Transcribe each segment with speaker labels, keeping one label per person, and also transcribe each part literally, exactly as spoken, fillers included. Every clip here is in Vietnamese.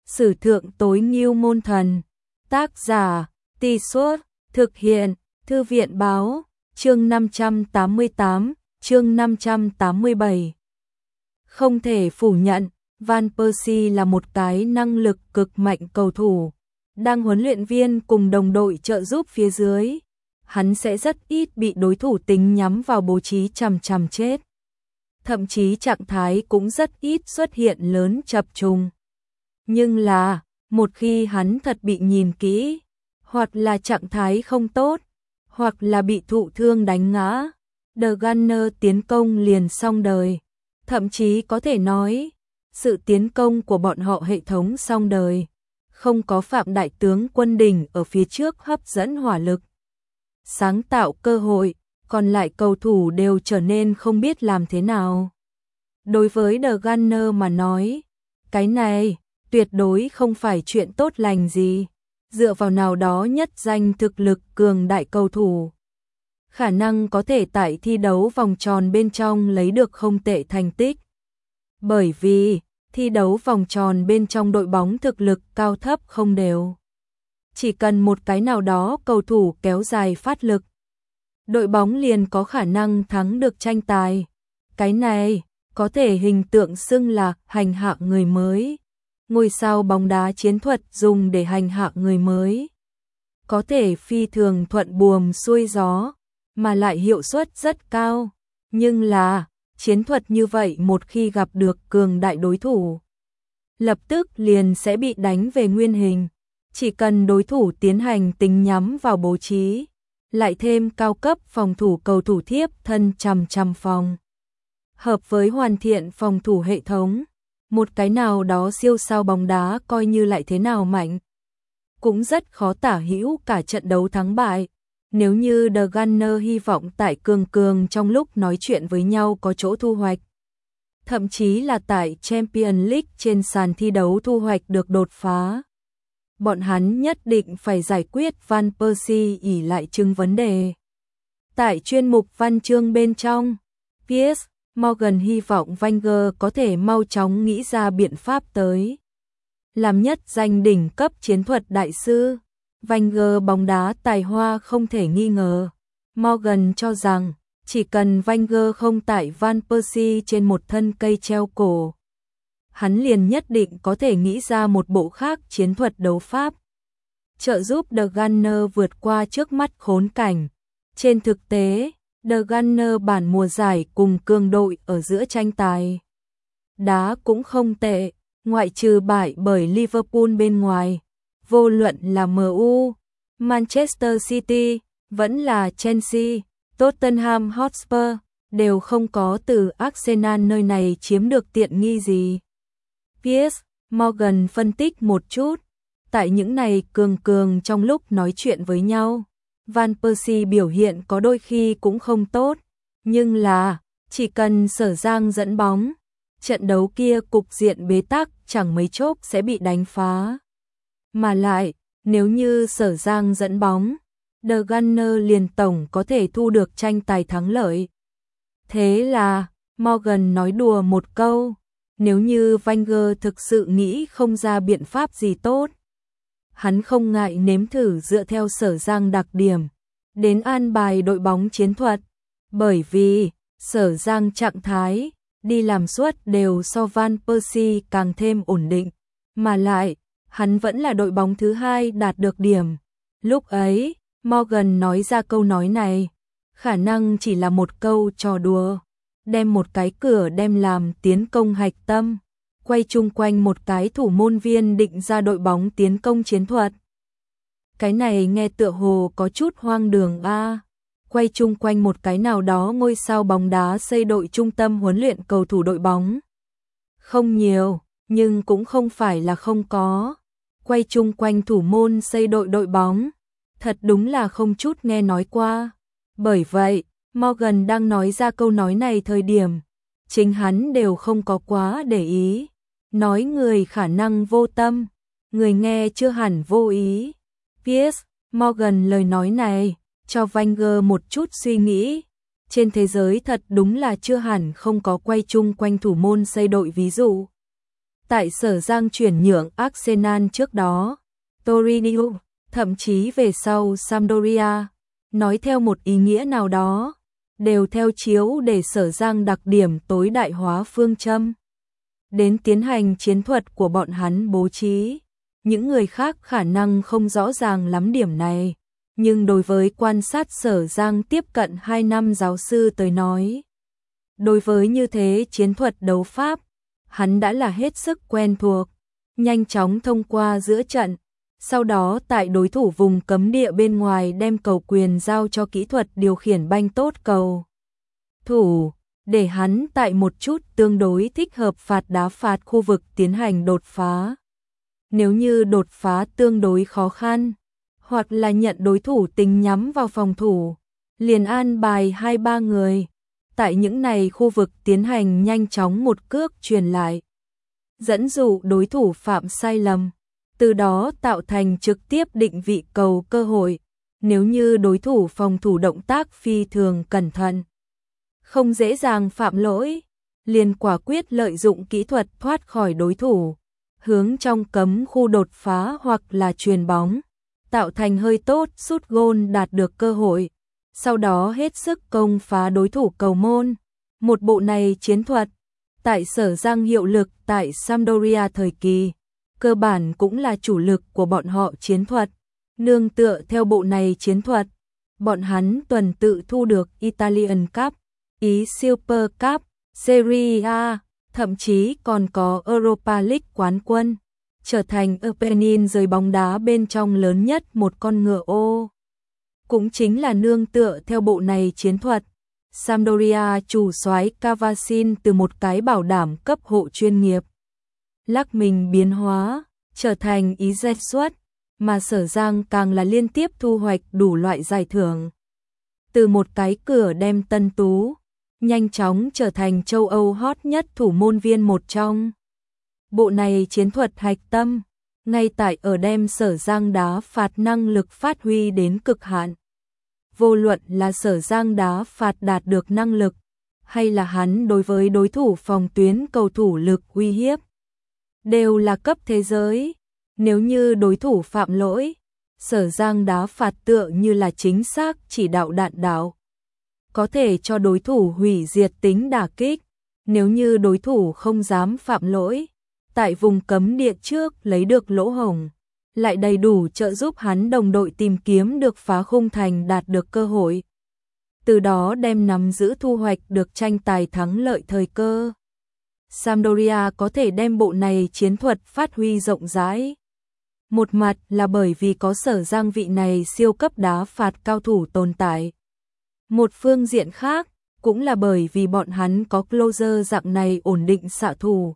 Speaker 1: Sử thượng tối ngưu môn thần. Tác giả, Tì Suốt, thực hiện, Thư viện báo, chương năm trăm tám mươi tám, chương năm trăm tám mươi bảy. Không thể phủ nhận, Van Persie là một cái năng lực cực mạnh cầu thủ. Đang huấn luyện viên cùng đồng đội trợ giúp phía dưới, hắn sẽ rất ít bị đối thủ tính nhắm vào bố trí chằm chằm chết. Thậm chí trạng thái cũng rất ít xuất hiện lớn chập trùng. Nhưng là, một khi hắn thật bị nhìn kỹ, hoặc là trạng thái không tốt, hoặc là bị thụ thương đánh ngã, The Gunner tiến công liền xong đời. Thậm chí có thể nói, sự tiến công của bọn họ hệ thống xong đời. Không có Phạm Đại tướng Quân Đình ở phía trước hấp dẫn hỏa lực, sáng tạo cơ hội, còn lại cầu thủ đều trở nên không biết làm thế nào. Đối với The Gunner mà nói, cái này tuyệt đối không phải chuyện tốt lành gì. Dựa vào nào đó nhất danh thực lực cường đại cầu thủ, khả năng có thể tại thi đấu vòng tròn bên trong lấy được không tệ thành tích. Bởi vì thi đấu vòng tròn bên trong đội bóng thực lực cao thấp không đều. Chỉ cần một cái nào đó cầu thủ kéo dài phát lực, đội bóng liền có khả năng thắng được tranh tài. Cái này có thể hình tượng xưng là hành hạ người mới. Ngôi sao bóng đá chiến thuật dùng để hành hạ người mới. Có thể phi thường thuận buồm xuôi gió, mà lại hiệu suất rất cao. Nhưng là, chiến thuật như vậy một khi gặp được cường đại đối thủ, lập tức liền sẽ bị đánh về nguyên hình. Chỉ cần đối thủ tiến hành tính nhắm vào bố trí, lại thêm cao cấp phòng thủ cầu thủ thiếp thân chằm chằm phòng. Hợp với hoàn thiện phòng thủ hệ thống, một cái nào đó siêu sao bóng đá coi như lại thế nào mạnh, cũng rất khó tả hữu cả trận đấu thắng bại. Nếu như The Gunner hy vọng tại cường cường trong lúc nói chuyện với nhau có chỗ thu hoạch, thậm chí là tại Champions League trên sàn thi đấu thu hoạch được đột phá, bọn hắn nhất định phải giải quyết Van Persie ỷ lại chứng vấn đề. Tại chuyên mục văn chương bên trong, Piers Morgan hy vọng Wenger có thể mau chóng nghĩ ra biện pháp tới làm nhất danh đỉnh cấp chiến thuật đại sư. Wenger bóng đá tài hoa không thể nghi ngờ. Morgan cho rằng chỉ cần Wenger không tải Van Persie trên một thân cây treo cổ, hắn liền nhất định có thể nghĩ ra một bộ khác chiến thuật đấu pháp, trợ giúp The Gunner vượt qua trước mắt khốn cảnh. Trên thực tế, The Gunner bản mùa giải cùng cường đội ở giữa tranh tài đá cũng không tệ, ngoại trừ bại bởi Liverpool bên ngoài. Vô luận là em u, Manchester City, vẫn là Chelsea, Tottenham Hotspur, đều không có từ Arsenal nơi này chiếm được tiện nghi gì. Piers Morgan phân tích một chút, tại những này cường cường trong lúc nói chuyện với nhau, Van Persie biểu hiện có đôi khi cũng không tốt, nhưng là chỉ cần Sở Giang dẫn bóng, trận đấu kia cục diện bế tắc chẳng mấy chốc sẽ bị đánh phá. Mà lại, nếu như Sở Giang dẫn bóng, The Gunner liền tổng có thể thu được tranh tài thắng lợi. Thế là, Morgan nói đùa một câu, nếu như Wenger thực sự nghĩ không ra biện pháp gì tốt, hắn không ngại nếm thử dựa theo Sở Giang đặc điểm, đến an bài đội bóng chiến thuật, bởi vì Sở Giang trạng thái, đi làm suốt đều so Van Persie càng thêm ổn định, mà lại, hắn vẫn là đội bóng thứ hai đạt được điểm. Lúc ấy, Morgan nói ra câu nói này, khả năng chỉ là một câu trò đùa, đem một cái cửa đem làm tiến công hạch tâm, quay chung quanh một cái thủ môn viên định ra đội bóng tiến công chiến thuật. Cái này nghe tựa hồ có chút hoang đường a. Quay chung quanh một cái nào đó ngôi sao bóng đá xây đội trung tâm huấn luyện cầu thủ đội bóng. Không nhiều, nhưng cũng không phải là không có. Quay chung quanh thủ môn xây đội đội bóng, thật đúng là không chút nghe nói qua. Bởi vậy, Morgan đang nói ra câu nói này thời điểm, chính hắn đều không có quá để ý. Nói người khả năng vô tâm, người nghe chưa hẳn vô ý. Piers Morgan lời nói này cho Wenger một chút suy nghĩ. Trên thế giới thật đúng là chưa hẳn không có quay chung quanh thủ môn xây đội ví dụ. Tại Sở Giang chuyển nhượng Arsenal trước đó, Torino, thậm chí về sau Sampdoria, nói theo một ý nghĩa nào đó, đều theo chiếu để Sở Giang đặc điểm tối đại hóa phương châm. Đến tiến hành chiến thuật của bọn hắn bố trí, những người khác khả năng không rõ ràng lắm điểm này, nhưng đối với quan sát Sở Giang tiếp cận hai năm giáo sư tới nói, đối với như thế chiến thuật đấu pháp, hắn đã là hết sức quen thuộc, nhanh chóng thông qua giữa trận, sau đó tại đối thủ vùng cấm địa bên ngoài đem cầu quyền giao cho kỹ thuật điều khiển banh tốt cầu thủ, để hắn tại một chút tương đối thích hợp phạt đá phạt khu vực tiến hành đột phá. Nếu như đột phá tương đối khó khăn, hoặc là nhận đối thủ tính nhắm vào phòng thủ, liền an bài hai ba người, tại những này khu vực tiến hành nhanh chóng một cước truyền lại, dẫn dụ đối thủ phạm sai lầm, từ đó tạo thành trực tiếp định vị cầu cơ hội. Nếu như đối thủ phòng thủ động tác phi thường cẩn thận, không dễ dàng phạm lỗi, liền quả quyết lợi dụng kỹ thuật thoát khỏi đối thủ, hướng trong cấm khu đột phá hoặc là chuyền bóng, tạo thành hơi tốt sút gôn đạt được cơ hội, sau đó hết sức công phá đối thủ cầu môn. Một bộ này chiến thuật, tại Sở Giang hiệu lực tại Sampdoria thời kỳ, cơ bản cũng là chủ lực của bọn họ chiến thuật. Nương tựa theo bộ này chiến thuật, bọn hắn tuần tự thu được Italian Cup, Ý Super Cup, Serie A, thậm chí còn có Europa League quán quân, trở thành opening giới bóng đá bên trong lớn nhất một con ngựa ô. Cũng chính là nương tựa theo bộ này chiến thuật, Sampdoria chủ soái Cavasin từ một cái bảo đảm cấp hộ chuyên nghiệp, lắc mình biến hóa, trở thành ý dệt xuất, mà Sở Giang càng là liên tiếp thu hoạch đủ loại giải thưởng. Từ một cái cửa đem Tân Tú, nhanh chóng trở thành châu Âu hot nhất thủ môn viên một trong. Bộ này chiến thuật hạch tâm, ngay tại ở đem Sở Giang đá phạt năng lực phát huy đến cực hạn. Vô luận là Sở Giang đá phạt đạt được năng lực, hay là hắn đối với đối thủ phòng tuyến cầu thủ lực uy hiếp, đều là cấp thế giới. Nếu như đối thủ phạm lỗi, Sở Giang đá phạt tựa như là chính xác chỉ đạo đạn đạo, có thể cho đối thủ hủy diệt tính đả kích. Nếu như đối thủ không dám phạm lỗi, tại vùng cấm địa trước lấy được lỗ hổng, lại đầy đủ trợ giúp hắn đồng đội tìm kiếm được phá khung thành đạt được cơ hội, từ đó đem nắm giữ thu hoạch được tranh tài thắng lợi thời cơ. Sampdoria có thể đem bộ này chiến thuật phát huy rộng rãi. Một mặt là bởi vì có Sở Giang vị này siêu cấp đá phạt cao thủ tồn tại. Một phương diện khác, cũng là bởi vì bọn hắn có Closer dạng này ổn định xạ thủ,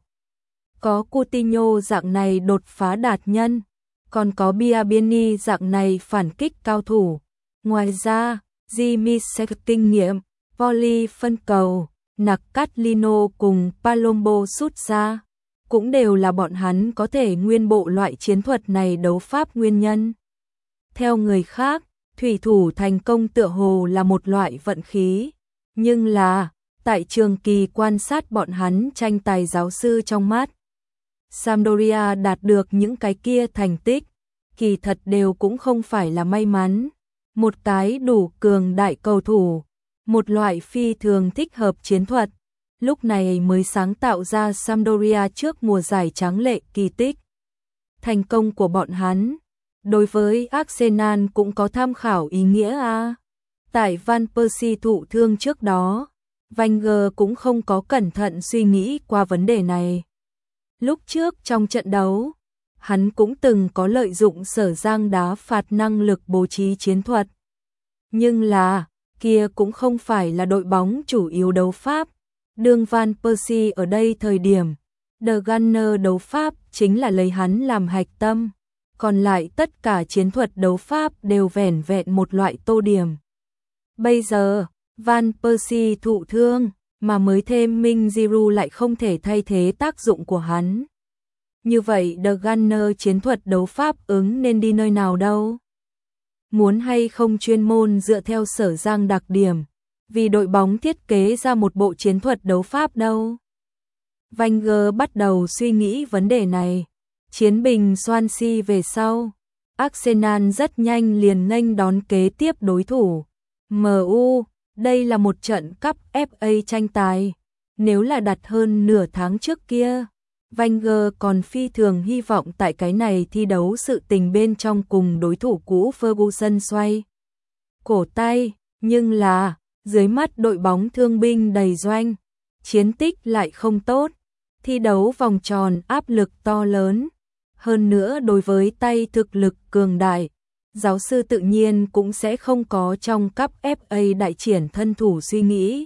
Speaker 1: có Coutinho dạng này đột phá đạt nhân, còn có Biabiany dạng này phản kích cao thủ. Ngoài ra, Jimmy Sek kinh nghiệm, volley phân cầu, Nakatino cùng Palombo sút xa, cũng đều là bọn hắn có thể nguyên bộ loại chiến thuật này đấu pháp nguyên nhân. Theo người khác, thủy thủ thành công tựa hồ là một loại vận khí, nhưng là, tại trường kỳ quan sát bọn hắn tranh tài giáo sư trong mắt, Sampdoria đạt được những cái kia thành tích, kỳ thật đều cũng không phải là may mắn. Một cái đủ cường đại cầu thủ, một loại phi thường thích hợp chiến thuật, lúc này mới sáng tạo ra Sampdoria trước mùa giải tráng lệ kỳ tích. Thành công của bọn hắn, đối với Arsenal cũng có tham khảo ý nghĩa a. Tại Van Persie thụ thương trước đó, Wenger cũng không có cẩn thận suy nghĩ qua vấn đề này. Lúc trước trong trận đấu, hắn cũng từng có lợi dụng Sở Giang đá phạt năng lực bố trí chiến thuật. Nhưng là, kia cũng không phải là đội bóng chủ yếu đấu pháp. Đường Van Persie ở đây thời điểm, The Gunner đấu pháp chính là lấy hắn làm hạch tâm. Còn lại tất cả chiến thuật đấu pháp đều vẻn vẹn một loại tô điểm. Bây giờ, Van Persie thụ thương, mà mới thêm Minh Giroud lại không thể thay thế tác dụng của hắn. Như vậy The Gunner chiến thuật đấu pháp ứng nên đi nơi nào đâu? Muốn hay không chuyên môn dựa theo Sở Giang đặc điểm, vì đội bóng thiết kế ra một bộ chiến thuật đấu pháp đâu? Wenger bắt đầu suy nghĩ vấn đề này. Chiến bình Swansea về sau, Arsenal rất nhanh liền nghênh đón kế tiếp đối thủ em u. Đây là một trận cúp ép a tranh tài. Nếu là đặt hơn nửa tháng trước kia, Wenger còn phi thường hy vọng tại cái này thi đấu sự tình bên trong cùng đối thủ cũ Ferguson xoay cổ tay, nhưng là dưới mắt đội bóng thương binh đầy doanh, chiến tích lại không tốt, thi đấu vòng tròn áp lực to lớn, hơn nữa đối với tay thực lực cường đại, giáo sư tự nhiên cũng sẽ không có trong cúp ép a đại triển thân thủ suy nghĩ.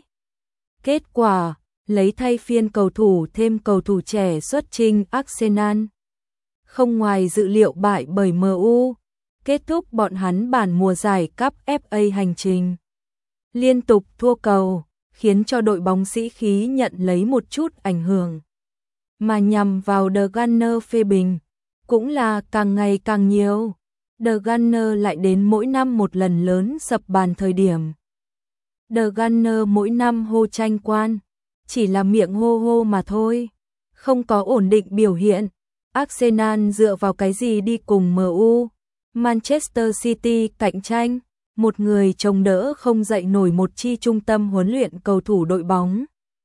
Speaker 1: Kết quả, lấy thay phiên cầu thủ thêm cầu thủ trẻ xuất trình Arsenal, không ngoài dự liệu bại bởi em u, kết thúc bọn hắn bản mùa giải cúp ép a hành trình. Liên tục thua cầu, khiến cho đội bóng sĩ khí nhận lấy một chút ảnh hưởng. Mà nhằm vào The Gunners phê bình, cũng là càng ngày càng nhiều. The Gunners lại đến mỗi năm một lần lớn sập bàn thời điểm. The Gunners mỗi năm hô tranh quan, chỉ là miệng hô hô mà thôi, không có ổn định biểu hiện. Arsenal dựa vào cái gì đi cùng em u, Manchester City cạnh tranh, một người chống đỡ không dậy nổi một chi trung tâm huấn luyện cầu thủ đội bóng.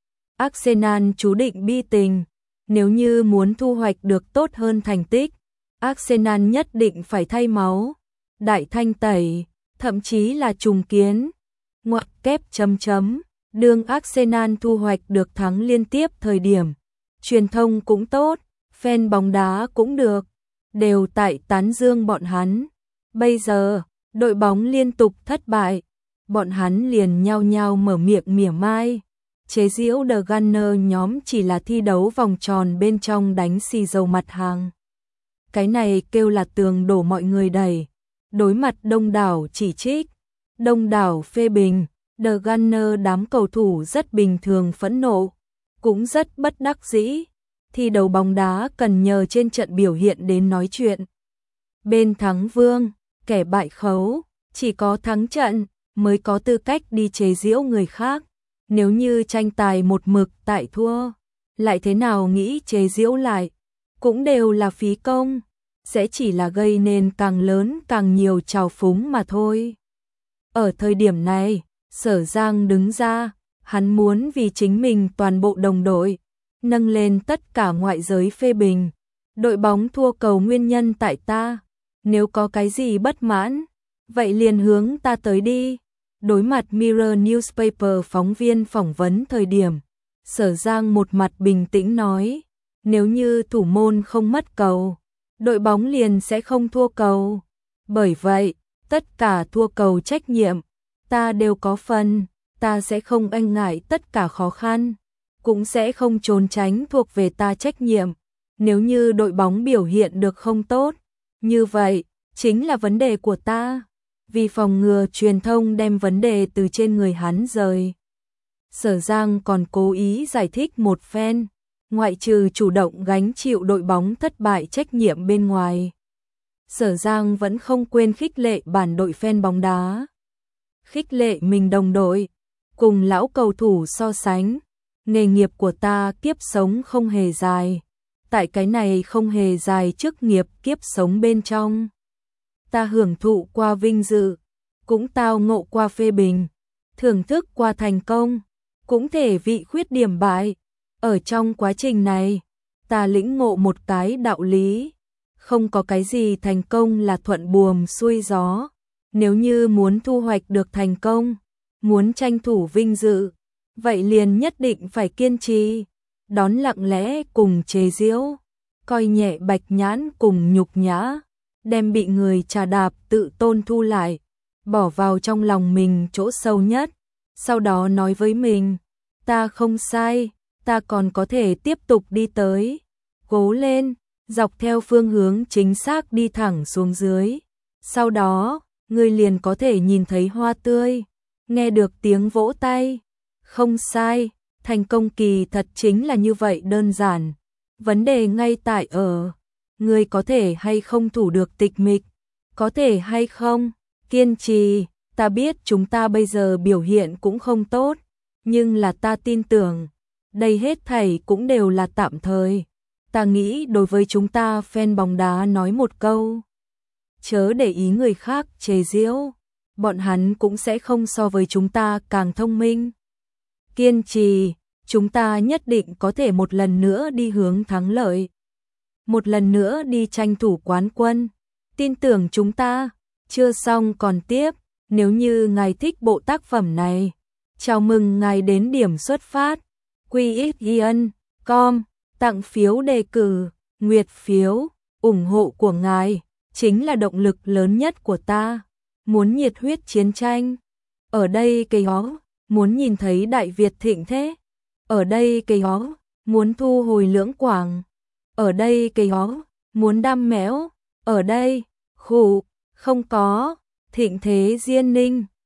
Speaker 1: Arsenal chú định bi tình, nếu như muốn thu hoạch được tốt hơn thành tích, Arsenal nhất định phải thay máu, đại thanh tẩy, thậm chí là trùng kiến. Ngoặc kép chấm chấm, đương Arsenal thu hoạch được thắng liên tiếp thời điểm, truyền thông cũng tốt, fan bóng đá cũng được, đều tại tán dương bọn hắn. Bây giờ, đội bóng liên tục thất bại, bọn hắn liền nhao nhao mở miệng mỉa mai, chế giễu The Gunners nhóm chỉ là thi đấu vòng tròn bên trong đánh xì dầu mặt hàng. Cái này kêu là tường đổ mọi người đẩy, đối mặt đông đảo chỉ trích, đông đảo phê bình, The Gunners đám cầu thủ rất bình thường phẫn nộ, cũng rất bất đắc dĩ, thi đấu bóng đá cần nhờ trên trận biểu hiện đến nói chuyện. Bên thắng vương, kẻ bại khấu, chỉ có thắng trận mới có tư cách đi chế giễu người khác, nếu như tranh tài một mực tại thua, lại thế nào nghĩ chế giễu lại, cũng đều là phí công, sẽ chỉ là gây nên càng lớn càng nhiều trào phúng mà thôi. Ở thời điểm này, Sở Giang đứng ra, hắn muốn vì chính mình toàn bộ đồng đội, nâng lên tất cả ngoại giới phê bình. Đội bóng thua cầu nguyên nhân tại ta, nếu có cái gì bất mãn, vậy liền hướng ta tới đi. Đối mặt Mirror Newspaper phóng viên phỏng vấn thời điểm, Sở Giang một mặt bình tĩnh nói, nếu như thủ môn không mất cầu, đội bóng liền sẽ không thua cầu. Bởi vậy, tất cả thua cầu trách nhiệm, ta đều có phần, ta sẽ không e ngại tất cả khó khăn, cũng sẽ không trốn tránh thuộc về ta trách nhiệm. Nếu như đội bóng biểu hiện được không tốt, như vậy, chính là vấn đề của ta. Vì phòng ngừa truyền thông đem vấn đề từ trên người hắn rời, Sở Giang còn cố ý giải thích một phen, ngoại trừ chủ động gánh chịu đội bóng thất bại trách nhiệm bên ngoài. Sở Giang vẫn không quên khích lệ bản đội fan bóng đá. Khích lệ mình đồng đội, cùng lão cầu thủ so sánh, nghề nghiệp của ta kiếp sống không hề dài. Tại cái này không hề dài chức nghiệp kiếp sống bên trong, ta hưởng thụ qua vinh dự, cũng tao ngộ qua phê bình, thưởng thức qua thành công, cũng thể vị khuyết điểm bại. Ở trong quá trình này, ta lĩnh ngộ một cái đạo lý, không có cái gì thành công là thuận buồm xuôi gió. Nếu như muốn thu hoạch được thành công, muốn tranh thủ vinh dự, vậy liền nhất định phải kiên trì, đón lặng lẽ cùng chế giễu, coi nhẹ bạch nhãn cùng nhục nhã, đem bị người trà đạp tự tôn thu lại, bỏ vào trong lòng mình chỗ sâu nhất, sau đó nói với mình, ta không sai, ta còn có thể tiếp tục đi tới, cố lên, dọc theo phương hướng chính xác đi thẳng xuống dưới, sau đó, ngươi liền có thể nhìn thấy hoa tươi, nghe được tiếng vỗ tay, không sai, thành công kỳ thật chính là như vậy đơn giản, vấn đề ngay tại ở, ngươi có thể hay không thủ được tịch mịch, có thể hay không, kiên trì, ta biết chúng ta bây giờ biểu hiện cũng không tốt, nhưng là ta tin tưởng, đây hết thảy cũng đều là tạm thời. Ta nghĩ đối với chúng ta fan bóng đá nói một câu. Chớ để ý người khác chế giễu, bọn hắn cũng sẽ không so với chúng ta càng thông minh. Kiên trì, chúng ta nhất định có thể một lần nữa đi hướng thắng lợi. Một lần nữa đi tranh thủ quán quân. Tin tưởng chúng ta, chưa xong còn tiếp. Nếu như ngài thích bộ tác phẩm này, chào mừng ngài đến điểm xuất phát quy ích yên chấm com tặng phiếu đề cử, nguyệt phiếu, ủng hộ của ngài chính là động lực lớn nhất của ta. Muốn nhiệt huyết chiến tranh, ở đây cây hó, muốn nhìn thấy Đại Việt thịnh thế, ở đây cây hó, muốn thu hồi Lưỡng Quảng, ở đây cây hó, muốn đam mẽo, ở đây, khủ, không có, thịnh thế Diên Ninh.